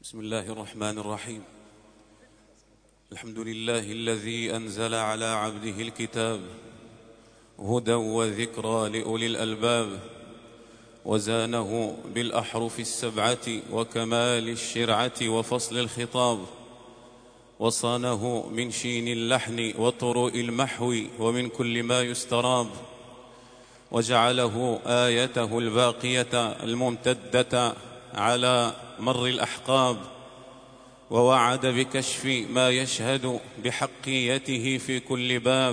بسم الله الرحمن الرحيم. الحمد لله الذي أنزل على عبده الكتاب هدى وذكرى لأولي الألباب، وزانه بالأحرف السبعة وكمال الشرعة وفصل الخطاب، وصانه من شين اللحن وطروء المحو ومن كل ما يستراب، وجعله آيته الباقية الممتدة على مر الأحقاب، ووعد بكشف ما يشهد بحقيته في كل باب،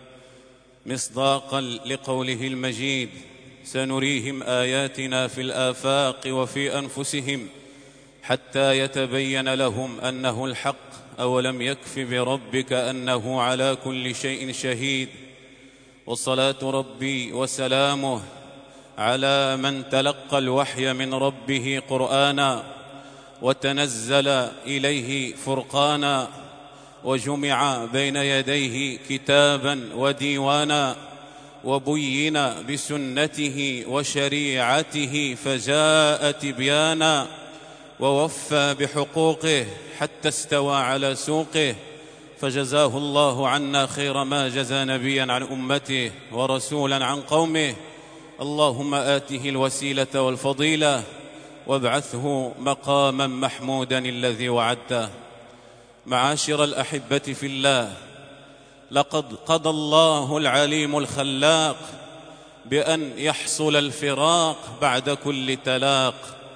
مصداقا لقوله المجيد: سنريهم آياتنا في الآفاق وفي أنفسهم حتى يتبين لهم أنه الحق، أولم يكف بربك أنه على كل شيء شهيد. والصلاة ربي وسلامه على من تلقى الوحي من ربه قرآنا، وتنزل إليه فرقانا، وجمع بين يديه كتابا وديوانا، وبين بسنته وشريعته فجاء تبيانا، ووفى بحقوقه حتى استوى على سوقه، فجزاه الله عنا خير ما جزى نبيا عن أمته ورسولا عن قومه. اللهم آته الوسيلة والفضيلة وابعثه مقاما محمودا الذي وعدته. معاشر الأحبة في الله، لقد قضى الله العليم الخلاق بأن يحصل الفراق بعد كل تلاق،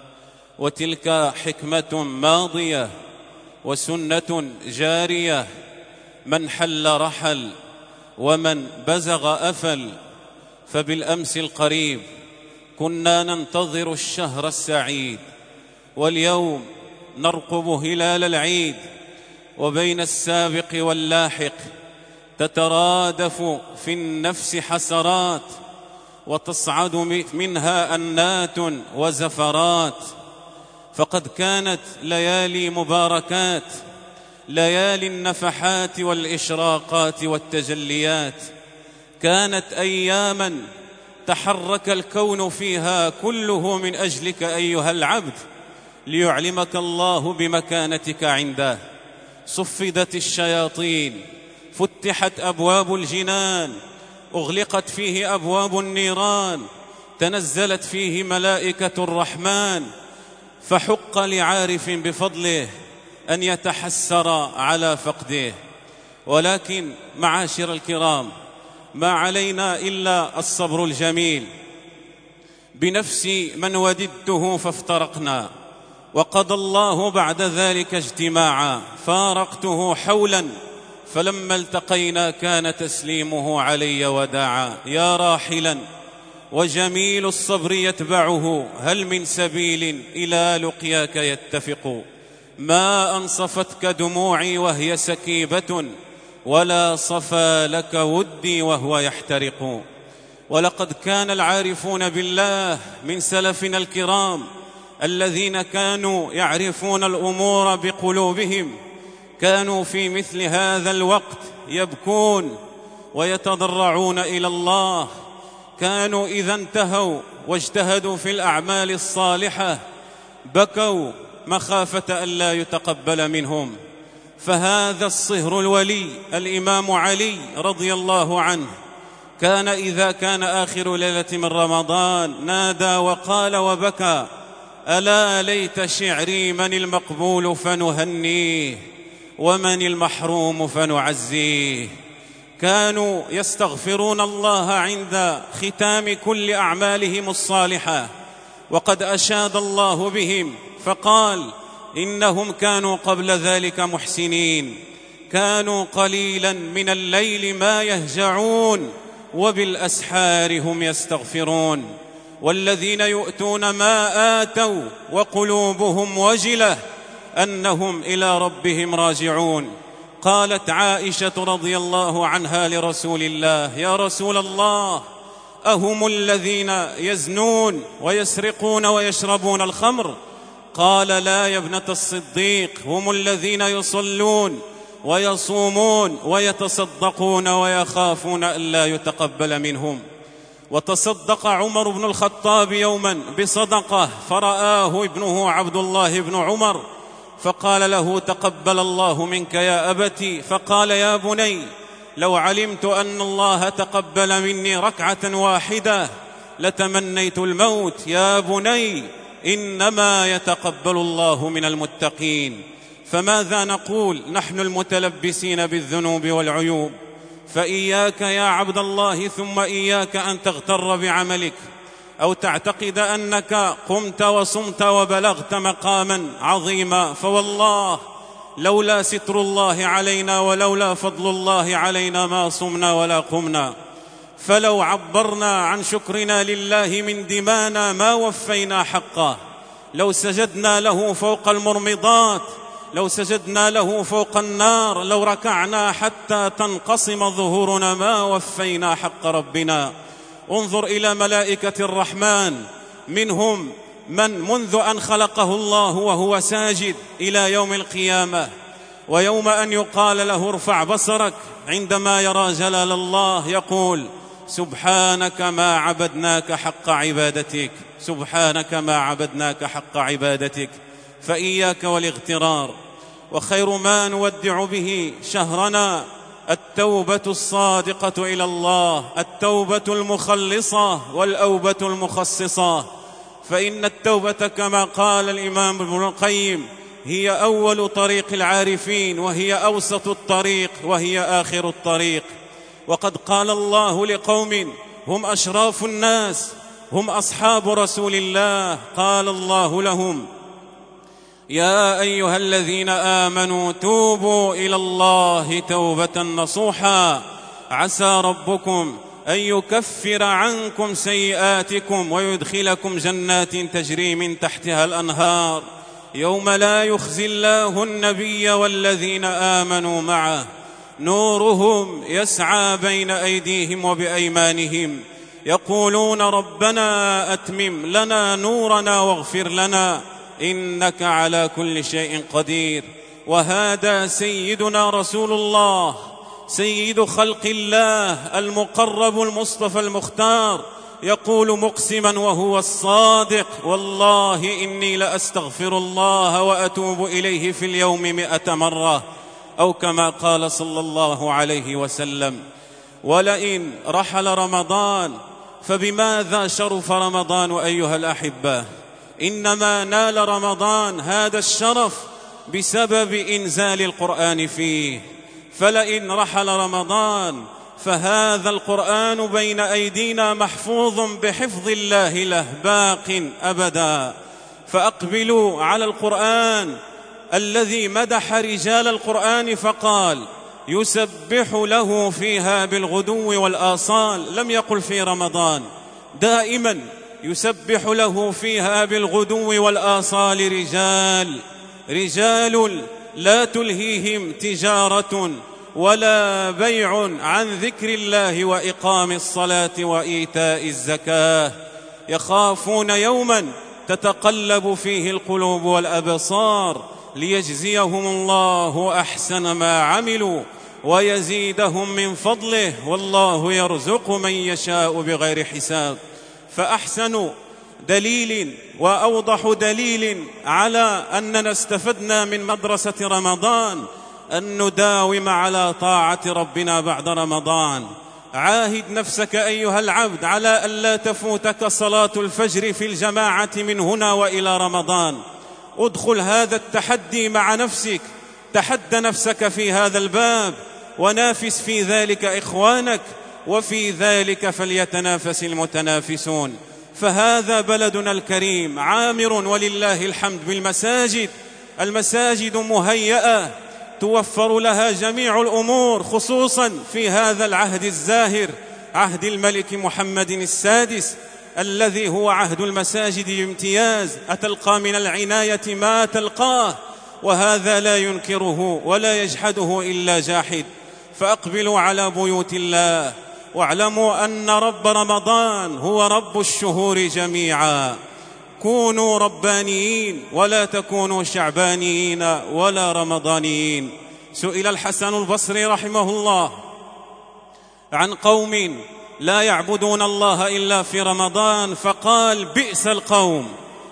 وتلك حكمة ماضية وسنة جارية، من حل رحل ومن بزغ أفل. فبالأمس القريب كنا ننتظر الشهر السعيد، واليوم نرقب هلال العيد، وبين السابق واللاحق تترادف في النفس حسرات، وتصعد منها أنات وزفرات. فقد كانت ليالي مباركات، ليالي النفحات والإشراقات والتجليات، كانت أياماً تحرك الكون فيها كله من أجلك أيها العبد، ليعلمك الله بمكانتك عنده. صفدت الشياطين، فتحت أبواب الجنان، أغلقت فيه أبواب النيران، تنزلت فيه ملائكة الرحمن، فحق لعارف بفضله أن يتحسر على فقده. ولكن معاشر الكرام، ما علينا إلا الصبر الجميل. بنفس من وددته فافترقنا، وقضى الله بعد ذلك اجتماعا، فارقته حولا، فلما التقينا كان تسليمه علي وداعا. يا راحلا وجميل الصبر يتبعه، هل من سبيل إلى لقياك يتفق؟ ما أنصفتك دموعي وهي سكيبة، ولا صفى لك ودي وهو يحترق. ولقد كان العارفون بالله من سلفنا الكرام الذين كانوا يعرفون الأمور بقلوبهم، كانوا في مثل هذا الوقت يبكون ويتضرعون إلى الله. كانوا إذا انتهوا واجتهدوا في الأعمال الصالحة بكوا مخافة ألا يتقبل منهم. فهذا الصهر الولي الإمام علي رضي الله عنه كان إذا كان آخر ليلة من رمضان نادى وقال وبكى: ألا ليت شعري من المقبول فنهنيه، ومن المحروم فنعزيه. كانوا يستغفرون الله عند ختام كل أعمالهم الصالحة، وقد أشاد الله بهم فقال: إنهم كانوا قبل ذلك محسنين، كانوا قليلا من الليل ما يهجعون، وبالأسحار هم يستغفرون. والذين يؤتون ما آتوا وقلوبهم وجلة أنهم إلى ربهم راجعون. قالت عائشة رضي الله عنها لرسول الله: يا رسول الله، أهم الذين يزنون ويسرقون ويشربون الخمر؟ قال: لا يا ابنة الصديق، هم الذين يصلون ويصومون ويتصدقون ويخافون ألا يتقبل منهم. وتصدق عمر بن الخطاب يوما بصدقة، فرآه ابنه عبد الله بن عمر فقال له: تقبل الله منك يا أبتي. فقال: يا بني، لو علمت أن الله تقبل مني ركعة واحدة لتمنيت الموت. يا بني، إنما يتقبل الله من المتقين. فماذا نقول نحن المتلبسين بالذنوب والعيوب؟ فإياك يا عبد الله ثم إياك أن تغتر بعملك أو تعتقد أنك قمت وصمت وبلغت مقاما عظيما، فوالله لولا ستر الله علينا ولولا فضل الله علينا ما صمنا ولا قمنا. فلو عبرنا عن شكرنا لله من دمانا ما وفينا حقه. لو سجدنا له فوق المرمضات، لو سجدنا له فوق النار، لو ركعنا حتى تنقسم ظهورنا ما وفينا حق ربنا. انظر إلى ملائكة الرحمن، منهم من منذ أن خلقه الله وهو ساجد إلى يوم القيامة، ويوم أن يقال له ارفع بصرك عندما يرى جلال الله يقول: سبحانك ما عبدناك حق عبادتك، سبحانك ما عبدناك حق عبادتك. فإياك والاغترار. وخير ما نودع به شهرنا التوبة الصادقة إلى الله، التوبة المخلصة والأوبة المخصصة. فإن التوبة كما قال الإمام ابن القيم هي أول طريق العارفين، وهي أوسط الطريق، وهي آخر الطريق. وقد قال الله لقوم هم أشراف الناس، هم أصحاب رسول الله، قال الله لهم: يا أيها الذين آمنوا توبوا إلى الله توبة نصوحا عسى ربكم أن يكفر عنكم سيئاتكم ويدخلكم جنات تجري من تحتها الأنهار يوم لا يخزي الله النبي والذين آمنوا معه نورهم يسعى بين أيديهم وبأيمانهم يقولون ربنا أتمم لنا نورنا واغفر لنا إنك على كل شيء قدير. وهذا سيدنا رسول الله سيد خلق الله المقرب المصطفى المختار يقول مقسما وهو الصادق: والله إني لأستغفر الله وأتوب إليه في اليوم 100 مرة، أو كما قال صلى الله عليه وسلم. ولئن رحل رمضان فبماذا شرف رمضان أيها الأحبة؟ إنما نال رمضان هذا الشرف بسبب إنزال القرآن فيه. فلئن رحل رمضان فهذا القرآن بين أيدينا محفوظ بحفظ الله له باق أبدا. فأقبلوا على القرآن الذي مدح رجال القرآن فقال: يسبح له فيها بالغدو والآصال. لم يقل في رمضان، دائما يسبح له فيها بالغدو والآصال رجال لا تلهيهم تجارة ولا بيع عن ذكر الله وإقام الصلاة وإيتاء الزكاة يخافون يوما تتقلب فيه القلوب والأبصار ليجزيهم الله أحسن ما عملوا ويزيدهم من فضله والله يرزق من يشاء بغير حساب. فأحسن دليل وأوضح دليل على أننا استفدنا من مدرسة رمضان أن نداوم على طاعة ربنا بعد رمضان. عاهد نفسك أيها العبد على ألا تفوتك صلاة الفجر في الجماعة من هنا وإلى رمضان. ادخل هذا التحدي مع نفسك، تحد نفسك في هذا الباب ونافس في ذلك إخوانك، وفي ذلك فليتنافس المتنافسون. فهذا بلدنا الكريم عامر ولله الحمد بالمساجد، المساجد مهيئة توفر لها جميع الأمور، خصوصا في هذا العهد الزاهر، عهد الملك محمد السادس الذي هو عهد المساجد بامتياز. أتلقى من العناية ما تلقاه، وهذا لا ينكره ولا يجحده إلا جاحد. فأقبلوا على بيوت الله واعلموا أن رب رمضان هو رب الشهور جميعا. كونوا ربانيين ولا تكونوا شعبانيين ولا رمضانيين. سئل الحسن البصري رحمه الله عن قوم لا يعبدون الله إلا في رمضان فقال: بئس القوم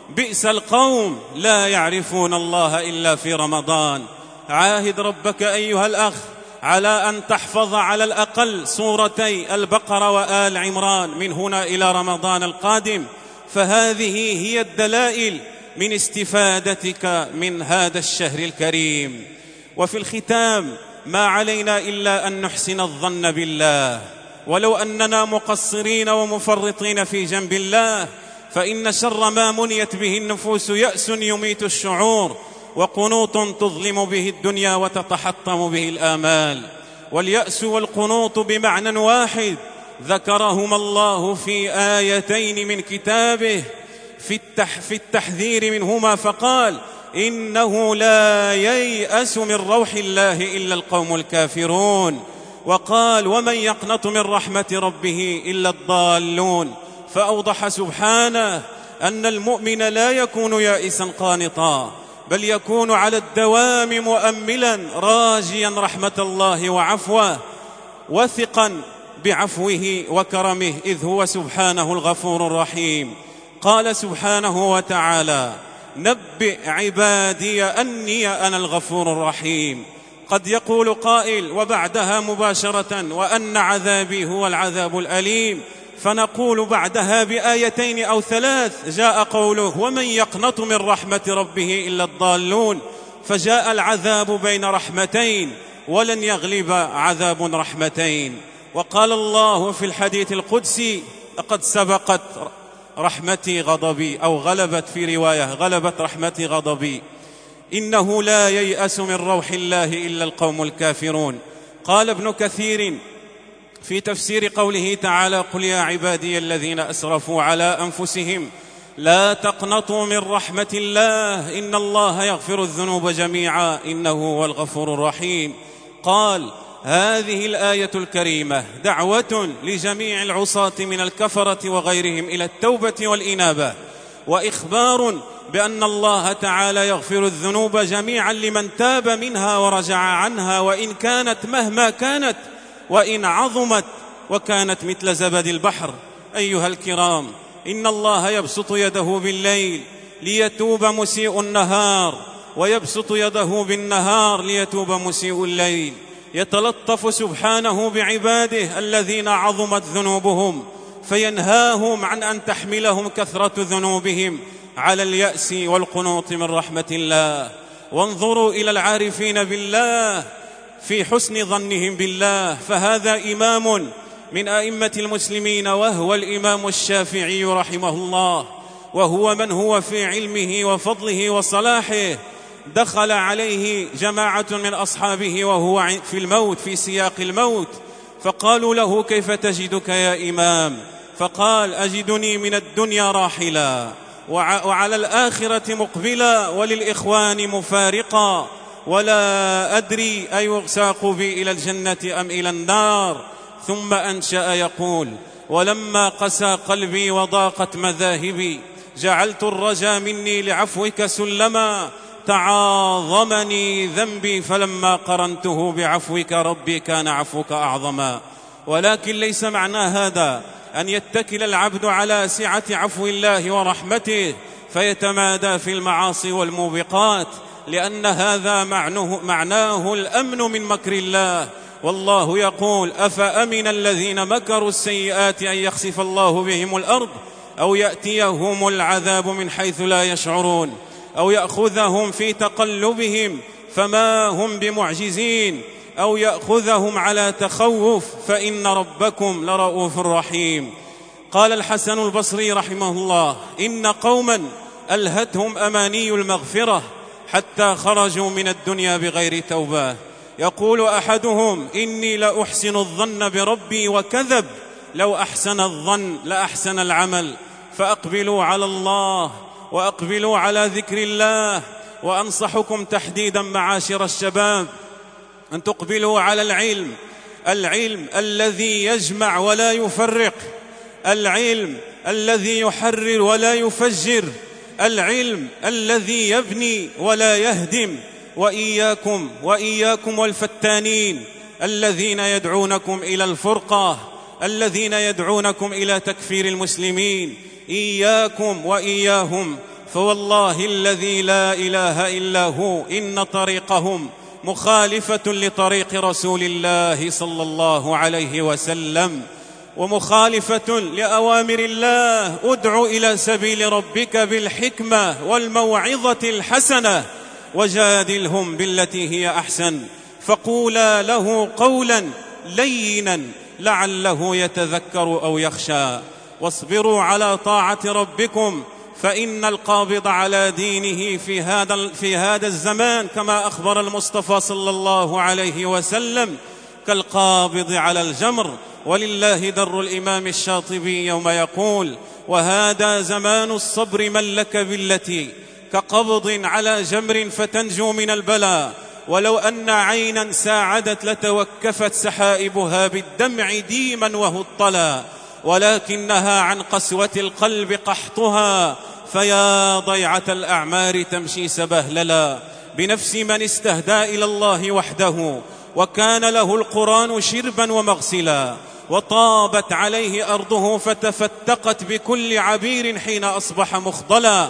بئس القوم لا يعرفون الله إلا في رمضان. عاهد ربك أيها الأخ على أن تحفظ على الأقل سورتي البقرة وآل عمران من هنا إلى رمضان القادم، فهذه هي الدلائل من استفادتك من هذا الشهر الكريم. وفي الختام ما علينا إلا أن نحسن الظن بالله، ولو أننا مقصرين ومفرطين في جنب الله، فإن شر ما منيت به النفوس يأس يميت الشعور، وقنوط تظلم به الدنيا وتتحطم به الآمال. واليأس والقنوط بمعنى واحد ذكرهما الله في آيتين من كتابه في التحذير منهما، فقال: إنه لا ييأس من روح الله إلا القوم الكافرون. وقال: ومن يقنط من رحمة ربه إلا الضالون. فأوضح سبحانه أن المؤمن لا يكون يائسا قانطا، بل يكون على الدوام مؤملا راجيا رحمة الله وعفوه، وثقا بعفوه وكرمه، إذ هو سبحانه الغفور الرحيم. قال سبحانه وتعالى: نبئ عبادي أني أنا الغفور الرحيم. قد يقول قائل وبعدها مباشرة: وأن عذابي هو العذاب الأليم، فنقول بعدها بآيتين أو ثلاث جاء قوله: ومن يقنط من رحمة ربه إلا الضالون، فجاء العذاب بين رحمتين، ولن يغلب عذاب رحمتين. وقال الله في الحديث القدسي: لقد سبقت رحمتي غضبي، أو غلبت في رواية غلبت رحمتي غضبي. إنه لا ييأس من روح الله إلا القوم الكافرون. قال ابن كثير في تفسير قوله تعالى: قل يا عبادي الذين أسرفوا على أنفسهم لا تقنطوا من رحمة الله إن الله يغفر الذنوب جميعا إنه هو الغفور الرحيم. قال: هذه الآية الكريمة دعوة لجميع العصاة من الكفرة وغيرهم إلى التوبة والإنابة، وإخبار بأن الله تعالى يغفر الذنوب جميعا لمن تاب منها ورجع عنها، وإن كانت مهما كانت، وإن عظمت وكانت مثل زبد البحر. أيها الكرام، إن الله يبسط يده بالليل ليتوب مسيء النهار، ويبسط يده بالنهار ليتوب مسيء الليل. يتلطف سبحانه بعباده الذين عظمت ذنوبهم، فينهاهم عن أن تحملهم كثرة ذنوبهم على اليأس والقنوط من رحمة الله. وانظروا إلى العارفين بالله في حسن ظنهم بالله، فهذا إمام من أئمة المسلمين، وهو الإمام الشافعي رحمه الله، وهو من هو في علمه وفضله وصلاحه. دخل عليه جماعة من أصحابه وهو في الموت، في سياق الموت، فقالوا له: كيف تجدك يا إمام؟ فقال: أجدني من الدنيا راحلا، وعلى الآخرة مقبلا، وللإخوان مفارقا، ولا أدري أيساق بي إلى الجنة أم إلى النار. ثم أنشأ يقول: ولما قسى قلبي وضاقت مذاهبي جعلت الرجا مني لعفوك سلما، تعاظمني ذنبي فلما قرنته بعفوك ربي كان عفوك أعظما. ولكن ليس معنى هذا أن يتكل العبد على سعة عفو الله ورحمته فيتمادى في المعاصي والموبقات، لأن هذا معناه الأمن من مكر الله. والله يقول: أفأمن الذين مكروا السيئات أن يخسف الله بهم الأرض أو يأتيهم العذاب من حيث لا يشعرون أو يأخذهم في تقلبهم فما هم بمعجزين أو يأخذهم على تخوف فإن ربكم لرؤوف رحيم. قال الحسن البصري رحمه الله: إن قوما ألهتهم أماني المغفرة حتى خرجوا من الدنيا بغير توبة. يقول أحدهم: إني لأحسن الظن بربي وكذب، لو أحسن الظن لأحسن العمل. فأقبلوا على الله وأقبلوا على ذكر الله. وأنصحكم تحديدا معاشر الشباب أن تقبلوا على العلم الذي يجمع ولا يفرق، العلم الذي يحرر ولا يفجر، العلم الذي يبني ولا يهدم. وإياكم والفتانين الذين يدعونكم إلى الفرقة، الذين يدعونكم إلى تكفير المسلمين. إياكم وإياهم فوالله الذي لا إله إلا هو إن طريقهم مخالفة لطريق رسول الله صلى الله عليه وسلم، ومخالفة لأوامر الله. ادع إلى سبيل ربك بالحكمة والموعظة الحسنة وجادلهم بالتي هي أحسن، فقولا له قولا لينا لعله يتذكر أو يخشى. واصبروا على طاعة ربكم، فإن القابض على دينه في هذا الزمان كما أخبر المصطفى صلى الله عليه وسلم كالقابض على الجمر. ولله در الإمام الشاطبي يوم يقول: وهذا زمان الصبر من لك بالتي كقبض على جمر فتنجو من البلاء، ولو أن عينا ساعدت لتوكفت سحائبها بالدمع ديما وهطلا، ولكنها عن قسوة القلب قحطها، فيا ضيعة الأعمار تمشي سبهللا بنفس من استهدى إلى الله وحده، وكان له القرآن شربا ومغسلا، وطابت عليه أرضه فتفتقت بكل عبير حين أصبح مخضلا،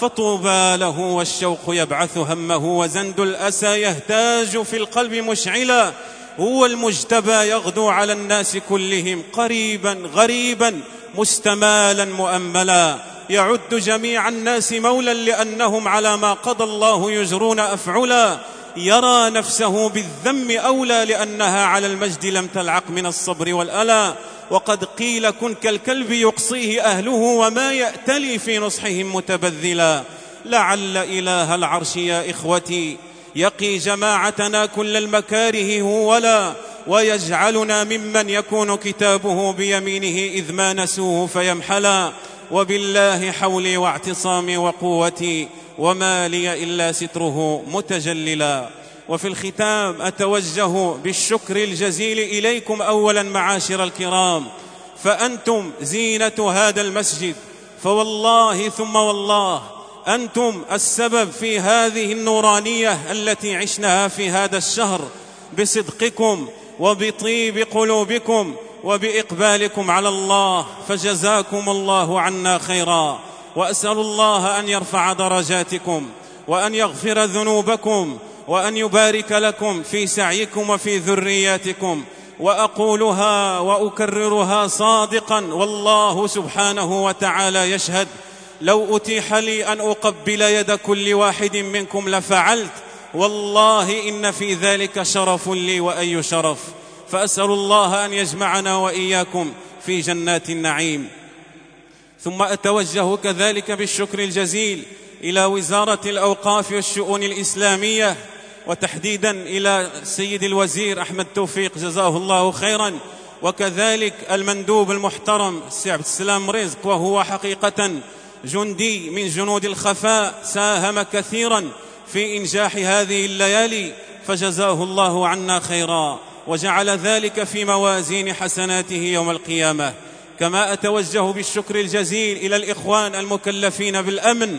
فطوبى له والشوق يبعث همه، وزند الأسى يهتاج في القلب مشعلا، هو المجتبى يغدو على الناس كلهم قريبا غريبا مستمالا مؤملا، يعد جميع الناس مولا لأنهم على ما قضى الله يجرون أفعلا، يرى نفسه بالذم أولى لأنها على المجد لم تلعق من الصبر والألا، وقد قيل كن كالكلب يقصيه أهله وما يأتلي في نصحهم متبذلا، لعل إله العرش يا إخوتي يقي جماعتنا كل المكاره ولا، ويجعلنا ممن يكون كتابه بيمينه إذ ما نسوه فيمحلا، وبالله حولي واعتصامي وقوتي وما لي إلا ستره متجللا. وفي الختام أتوجه بالشكر الجزيل إليكم أولا معاشر الكرام، فأنتم زينة هذا المسجد، فوالله ثم والله أنتم السبب في هذه النورانية التي عشناها في هذا الشهر، بصدقكم وبطيب قلوبكم وبإقبالكم على الله، فجزاكم الله عنا خيرا. وأسأل الله أن يرفع درجاتكم وأن يغفر ذنوبكم وأن يبارك لكم في سعيكم وفي ذرياتكم. وأقولها وأكررها صادقا، والله سبحانه وتعالى يشهد، لو أتيح لي أن أقبل يد كل واحد منكم لفعلت، والله إن في ذلك شرف لي وأي شرف. فأسأل الله أن يجمعنا وإياكم في جنات النعيم. ثم أتوجه كذلك بالشكر الجزيل إلى وزارة الأوقاف والشؤون الإسلامية، وتحديدا إلى السيد الوزير أحمد توفيق جزاه الله خيرا، وكذلك المندوب المحترم السي عبد السلام رزق، وهو حقيقة جندي من جنود الخفاء ساهم كثيرا في إنجاح هذه الليالي، فجزاه الله عنا خيرا وجعل ذلك في موازين حسناته يوم القيامة. كما أتوجه بالشكر الجزيل إلى الإخوان المكلفين بالأمن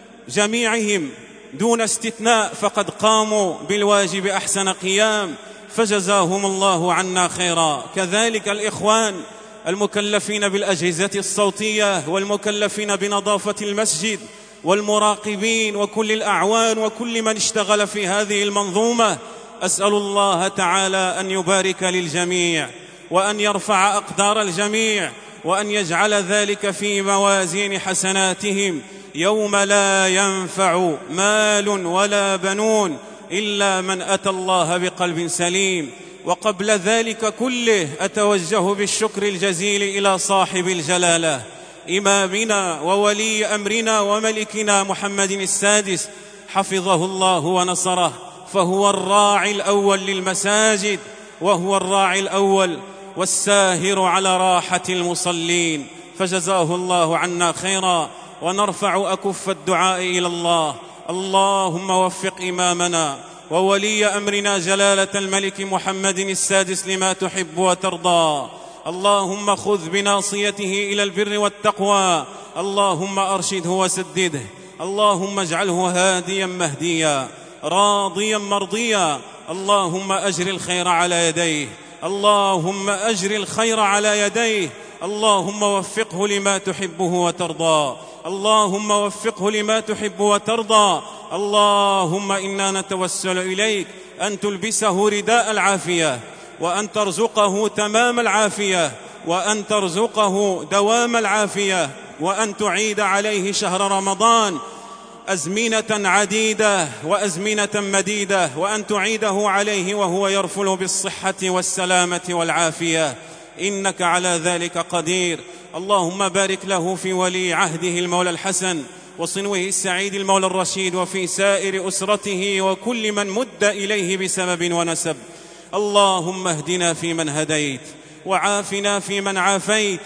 جميعهم دون استثناء، فقد قاموا بالواجب أحسن قيام، فجزاهم الله عنا خيرا. كذلك الإخوان المكلفين بالأجهزة الصوتية والمكلفين بنظافة المسجد والمراقبين وكل الأعوان وكل من اشتغل في هذه المنظومة، أسأل الله تعالى أن يبارك للجميع وأن يرفع أقدار الجميع وأن يجعل ذلك في موازين حسناتهم يوم لا ينفع مال ولا بنون إلا من أتى الله بقلب سليم. وقبل ذلك كله أتوجه بالشكر الجزيل إلى صاحب الجلالة إمامنا وولي أمرنا وملكنا محمد السادس حفظه الله ونصره، فهو الراعي الأول للمساجد، وهو الراعي الأول والساهر على راحة المصلين، فجزاه الله عنا خيرا. ونرفع أكف الدعاء إلى الله، اللهم وفق إمامنا وولي أمرنا جلالة الملك محمد السادس لما تحب وترضى، اللهم خذ بناصيته إلى البر والتقوى، اللهم أرشده وسدده، اللهم اجعله هاديا مهديا راضيا مرضيا، اللهم أجر الخير على يديه، اللهم أجر الخير على يديه، اللهم وفقه لما تحبه وترضى، اللهم وفقه لما تحب وترضى. اللهم إنا نتوسل إليك أن تلبسه رداء العافية، وأن ترزقه تمام العافية، وأن ترزقه دوام العافية، وأن تعيد عليه شهر رمضان أزمنة عديدة وأزمنة مديدة، وأن تعيده عليه وهو يرفل بالصحة والسلامة والعافية، إنك على ذلك قدير. اللهم بارك له في ولي عهده المولى الحسن، وصنوه السعيد المولى الرشيد، وفي سائر أسرته وكل من مد إليه بسبب ونسب. اللهم اهدنا فيمن هديت، وعافنا فيمن عافيت،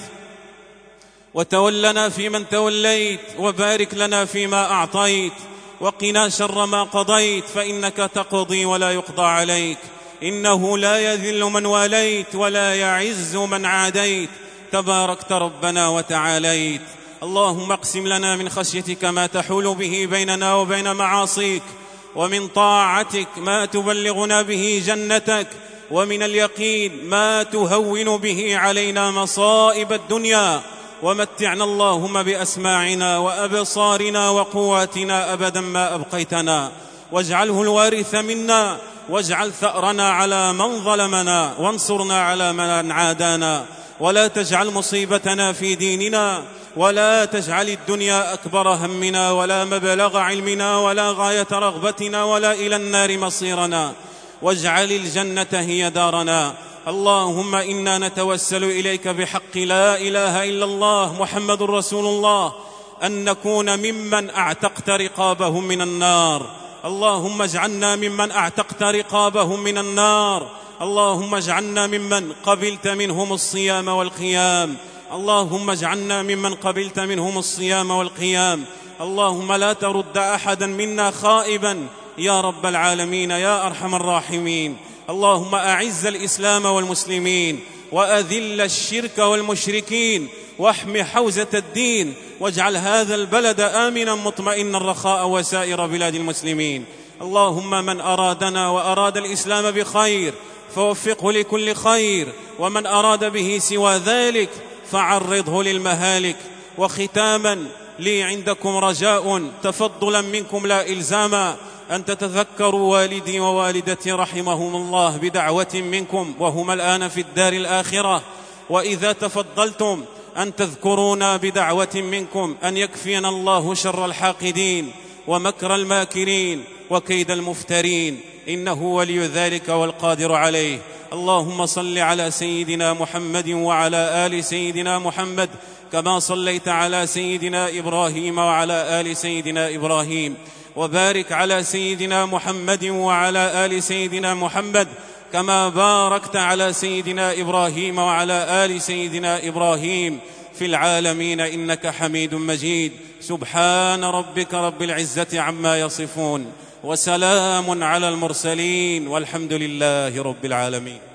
وتولنا فيمن توليت، وبارك لنا فيما أعطيت، وقنا شر ما قضيت، فإنك تقضي ولا يقضى عليك، إنه لا يذل من واليت ولا يعز من عاديت، تباركت ربنا وتعاليت. اللهم اقسم لنا من خشيتك ما تحول به بيننا وبين معاصيك، ومن طاعتك ما تبلغنا به جنتك، ومن اليقين ما تهون به علينا مصائب الدنيا، ومتعنا اللهم بأسماعنا وأبصارنا وقواتنا أبدا ما أبقيتنا، واجعله الوارث منا، واجعل ثأرنا على من ظلمنا، وانصرنا على من عادانا، ولا تجعل مصيبتنا في ديننا، ولا تجعل الدنيا أكبر همنا، ولا مبلغ علمنا، ولا غاية رغبتنا، ولا إلى النار مصيرنا، واجعل الجنة هي دارنا. اللهم إنا نتوسل إليك بحق لا إله إلا الله محمد رسول الله أن نكون ممن أعتقت رقابهم من النار. اللهم اجعلنا ممن أعتقت رقابهم من النار. اللهم اجعلنا ممن قبلت منهم الصيام والقيام. اللهم اجعلنا ممن قبلت منهم الصيام والقيام. اللهم لا ترد أحدا منا خائبا يا رب العالمين يا أرحم الراحمين. اللهم أعز الإسلام والمسلمين، وأذل الشرك والمشركين، واحم حوزة الدين، واجعل هذا البلد آمنا مطمئنا رخاء وسائر بلاد المسلمين. اللهم من أرادنا وأراد الإسلام بخير فوفقه لكل خير، ومن أراد به سوى ذلك فعرضه للمهالك. وختاما لي عندكم رجاء تفضلا منكم لا إلزاما، أن تتذكروا والدي ووالدتي رحمهم الله بدعوة منكم وهما الآن في الدار الآخرة، وإذا تفضلتم أن تذكرونا بدعوة منكم أن يكفينا الله شر الحاقدين ومكر الماكرين وكيد المفترين، إنه ولي ذلك والقادر عليه. اللهم صل على سيدنا محمد وعلى آل سيدنا محمد كما صليت على سيدنا إبراهيم وعلى آل سيدنا إبراهيم، وبارك على سيدنا محمد وعلى آل سيدنا محمد كما باركت على سيدنا إبراهيم وعلى آل سيدنا إبراهيم في العالمين إنك حميد مجيد. سبحان ربك رب العزة عما يصفون، وسلام على المرسلين، والحمد لله رب العالمين.